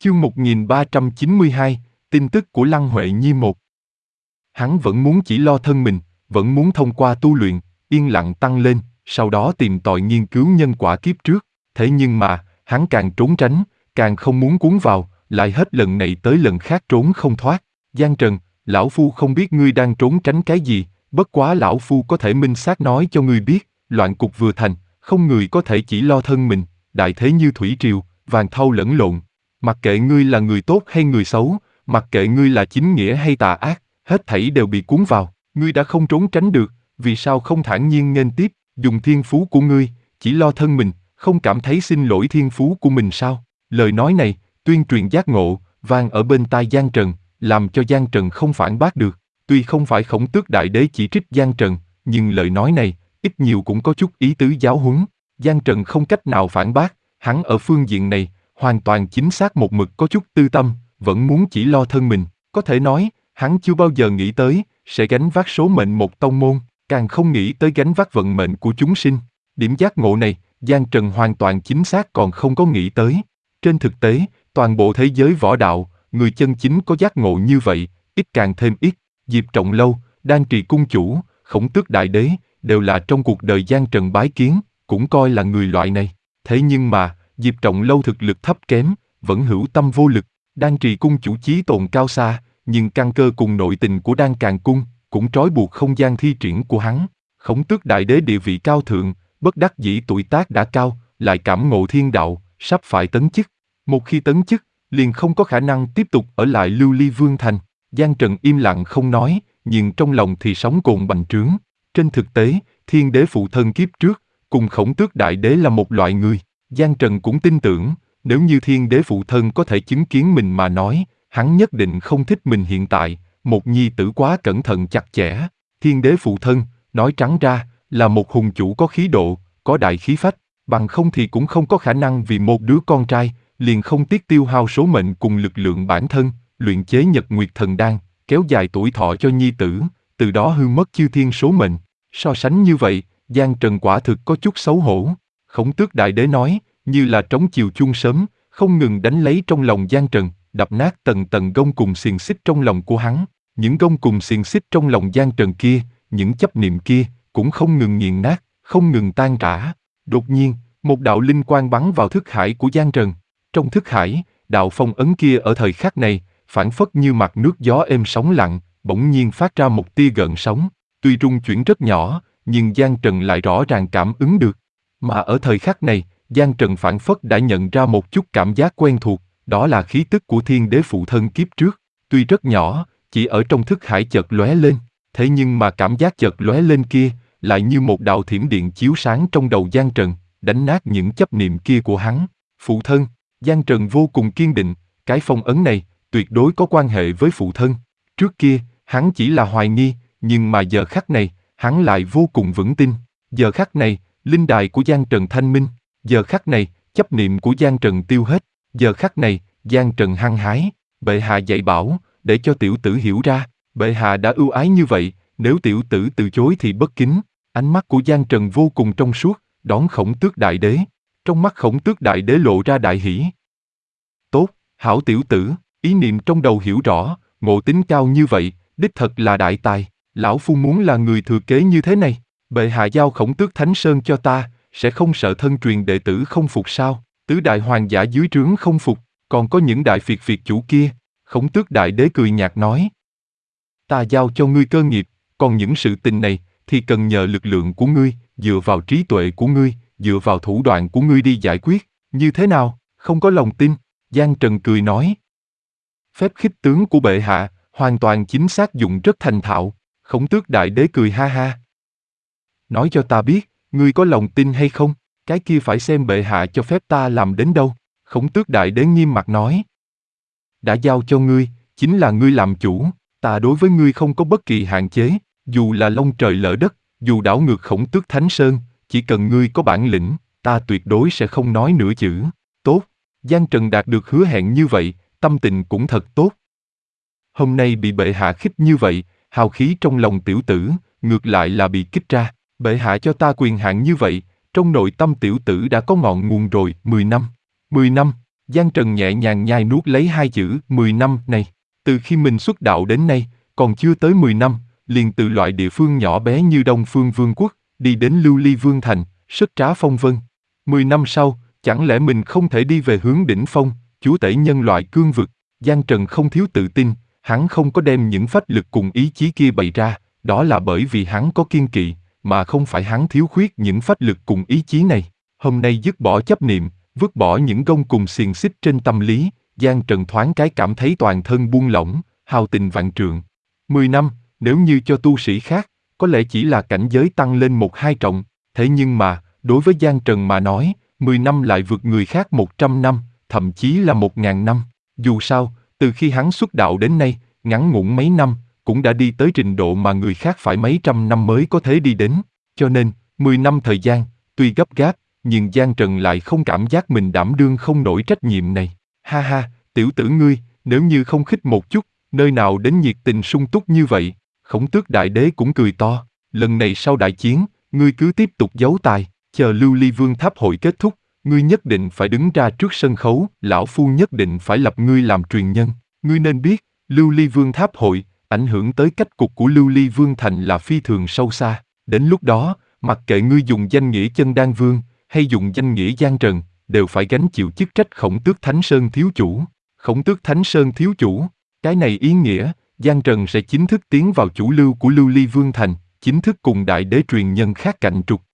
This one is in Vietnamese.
Chương 1392, tin tức của Lăng Huệ Nhi 1. Hắn vẫn muốn chỉ lo thân mình, vẫn muốn thông qua tu luyện, yên lặng tăng lên, sau đó tìm tòi nghiên cứu nhân quả kiếp trước. Thế nhưng mà, hắn càng trốn tránh, càng không muốn cuốn vào, lại hết lần này tới lần khác trốn không thoát. Giang Trần, lão phu không biết ngươi đang trốn tránh cái gì, bất quá lão phu có thể minh xác nói cho ngươi biết, loạn cục vừa thành, không người có thể chỉ lo thân mình, đại thế như thủy triều, vàng thau lẫn lộn. Mặc kệ ngươi là người tốt hay người xấu, mặc kệ ngươi là chính nghĩa hay tà ác, hết thảy đều bị cuốn vào. Ngươi đã không trốn tránh được, vì sao không thản nhiên nghênh tiếp, dùng thiên phú của ngươi, chỉ lo thân mình, không cảm thấy xin lỗi thiên phú của mình sao? Lời nói này, tuyên truyền giác ngộ, vang ở bên tai Giang Trần, làm cho Giang Trần không phản bác được. Tuy không phải Khổng Tước Đại Đế chỉ trích Giang Trần, nhưng lời nói này, ít nhiều cũng có chút ý tứ giáo huấn. Giang Trần không cách nào phản bác, hắn ở phương diện này, hoàn toàn chính xác một mực có chút tư tâm, vẫn muốn chỉ lo thân mình. Có thể nói, hắn chưa bao giờ nghĩ tới, sẽ gánh vác số mệnh một tông môn, càng không nghĩ tới gánh vác vận mệnh của chúng sinh. Điểm giác ngộ này, Giang Trần hoàn toàn chính xác còn không có nghĩ tới. Trên thực tế, toàn bộ thế giới võ đạo, người chân chính có giác ngộ như vậy, ít càng thêm ít. Diệp Trọng Lâu, Đan Trì Cung Chủ, Khổng Tước Đại Đế, đều là trong cuộc đời Giang Trần bái kiến, cũng coi là người loại này. Thế nhưng mà, Diệp Trọng Lâu thực lực thấp kém, vẫn hữu tâm vô lực. Đan Trì Cung Chủ chí tồn cao xa, nhưng căn cơ cùng nội tình của Đan Càn Cung cũng trói buộc không gian thi triển của hắn. Khổng Tước Đại Đế địa vị cao thượng, bất đắc dĩ tuổi tác đã cao, lại cảm ngộ thiên đạo, sắp phải tấn chức. Một khi tấn chức, liền không có khả năng tiếp tục ở lại Lưu Ly Vương Thành. Giang Trần im lặng không nói, nhưng trong lòng thì sóng cồn bành trướng. Trên thực tế, Thiên Đế phụ thân kiếp trước, cùng Khổng Tước Đại Đế là một loại người. Giang Trần cũng tin tưởng, nếu như Thiên Đế phụ thân có thể chứng kiến mình mà nói, hắn nhất định không thích mình hiện tại, một nhi tử quá cẩn thận chặt chẽ. Thiên Đế phụ thân, nói trắng ra, là một hùng chủ có khí độ, có đại khí phách, bằng không thì cũng không có khả năng vì một đứa con trai, liền không tiếc tiêu hao số mệnh cùng lực lượng bản thân, luyện chế Nhật Nguyệt Thần Đan, kéo dài tuổi thọ cho nhi tử, từ đó hư mất chư thiên số mệnh. So sánh như vậy, Giang Trần quả thực có chút xấu hổ. Khổng Tước Đại Đế nói, như là trống chiều chuông sớm, không ngừng đánh lấy trong lòng Giang Trần, đập nát tầng tầng gông cùng xiềng xích trong lòng của hắn. Những gông cùng xiềng xích trong lòng Giang Trần kia, những chấp niệm kia, cũng không ngừng nghiền nát, không ngừng tan rã. Đột nhiên, một đạo linh quang bắn vào thức hải của Giang Trần. Trong thức hải, đạo phong ấn kia ở thời khắc này, phảng phất như mặt nước gió êm sóng lặng, bỗng nhiên phát ra một tia gợn sóng. Tuy rung chuyển rất nhỏ, nhưng Giang Trần lại rõ ràng cảm ứng được. Mà ở thời khắc này, Giang Trần phảng phất đã nhận ra một chút cảm giác quen thuộc, đó là khí tức của Thiên Đế phụ thân kiếp trước. Tuy rất nhỏ, chỉ ở trong thức hải chợt lóe lên, thế nhưng mà cảm giác chợt lóe lên kia, lại như một đạo thiểm điện chiếu sáng trong đầu Giang Trần, đánh nát những chấp niệm kia của hắn. Phụ thân, Giang Trần vô cùng kiên định, cái phong ấn này, tuyệt đối có quan hệ với phụ thân. Trước kia, hắn chỉ là hoài nghi, nhưng mà giờ khắc này, hắn lại vô cùng vững tin. Giờ khắc này, linh đài của Giang Trần thanh minh. Giờ khắc này, chấp niệm của Giang Trần tiêu hết. Giờ khắc này, Giang Trần hăng hái. Bệ hạ dạy bảo, để cho tiểu tử hiểu ra. Bệ hạ đã ưu ái như vậy, nếu tiểu tử từ chối thì bất kính. Ánh mắt của Giang Trần vô cùng trong suốt, đón Khổng Tước Đại Đế. Trong mắt Khổng Tước Đại Đế lộ ra đại hỷ. Tốt, hảo tiểu tử, ý niệm trong đầu hiểu rõ, ngộ tính cao như vậy, đích thật là đại tài. Lão phu muốn là người thừa kế như thế này. Bệ hạ giao Khổng Tước Thánh Sơn cho ta, sẽ không sợ thân truyền đệ tử không phục sao? Tứ đại hoàng giả dưới trướng không phục, còn có những đại phiệt chủ kia. Khổng Tước Đại Đế cười nhạt nói. Ta giao cho ngươi cơ nghiệp, còn những sự tình này, thì cần nhờ lực lượng của ngươi, dựa vào trí tuệ của ngươi, dựa vào thủ đoạn của ngươi đi giải quyết. Như thế nào, không có lòng tin? Giang Trần cười nói. Phép khích tướng của bệ hạ, hoàn toàn chính xác dụng rất thành thạo. Khổng Tước Đại Đế cười ha ha. Nói cho ta biết, ngươi có lòng tin hay không? Cái kia phải xem bệ hạ cho phép ta làm đến đâu. Khổng Tước Đại Đế nghiêm mặt nói. Đã giao cho ngươi, chính là ngươi làm chủ. Ta đối với ngươi không có bất kỳ hạn chế, dù là long trời lỡ đất, dù đảo ngược Khổng Tước Thánh Sơn, chỉ cần ngươi có bản lĩnh, ta tuyệt đối sẽ không nói nửa chữ. Tốt, Giang Trần đạt được hứa hẹn như vậy, tâm tình cũng thật tốt. Hôm nay bị bệ hạ khích như vậy, hào khí trong lòng tiểu tử, ngược lại là bị kích ra. Bệ hạ cho ta quyền hạn như vậy, trong nội tâm tiểu tử đã có ngọn nguồn rồi. 10 năm. 10 năm, Giang Trần nhẹ nhàng nhai nuốt lấy hai chữ 10 năm này. Từ khi mình xuất đạo đến nay, còn chưa tới 10 năm, liền từ loại địa phương nhỏ bé như Đông Phương Vương quốc, đi đến Lưu Ly Vương thành, sức trá phong vân. 10 năm sau, chẳng lẽ mình không thể đi về hướng đỉnh phong, chúa tể nhân loại cương vực? Giang Trần không thiếu tự tin, hắn không có đem những phách lực cùng ý chí kia bày ra, đó là bởi vì hắn có kiên kỵ, mà không phải hắn thiếu khuyết những phách lực cùng ý chí này. Hôm nay dứt bỏ chấp niệm, vứt bỏ những gông cùng xiềng xích trên tâm lý, Giang Trần thoáng cái cảm thấy toàn thân buông lỏng, hào tình vạn trượng. 10 năm, nếu như cho tu sĩ khác, có lẽ chỉ là cảnh giới tăng lên 1-2 trọng, thế nhưng mà, đối với Giang Trần mà nói, 10 năm lại vượt người khác 100 năm, thậm chí là 1000 năm. Dù sao, từ khi hắn xuất đạo đến nay, ngắn ngủn mấy năm, cũng đã đi tới trình độ mà người khác phải mấy trăm năm mới có thể đi đến. Cho nên, 10 năm thời gian, tuy gấp gáp, nhưng Giang Trần lại không cảm giác mình đảm đương không nổi trách nhiệm này. Ha ha, tiểu tử ngươi, nếu như không khích một chút, nơi nào đến nhiệt tình sung túc như vậy? Khổng Tước Đại Đế cũng cười to, lần này sau đại chiến, ngươi cứ tiếp tục giấu tài, chờ Lưu Ly Vương tháp hội kết thúc, ngươi nhất định phải đứng ra trước sân khấu, lão phu nhất định phải lập ngươi làm truyền nhân. Ngươi nên biết, Lưu Ly Vương tháp hội, ảnh hưởng tới cách cục của Lưu Ly Vương thành là phi thường sâu xa. Đến lúc đó, mặc kệ ngươi dùng danh nghĩa Chân Đan Vương, hay dùng danh nghĩa Giang Trần, đều phải gánh chịu chức trách Khổng Tước Thánh Sơn thiếu chủ. Khổng Tước Thánh Sơn thiếu chủ, cái này ý nghĩa, Giang Trần sẽ chính thức tiến vào chủ lưu của Lưu Ly Vương thành, chính thức cùng đại đế truyền nhân khác cạnh trục.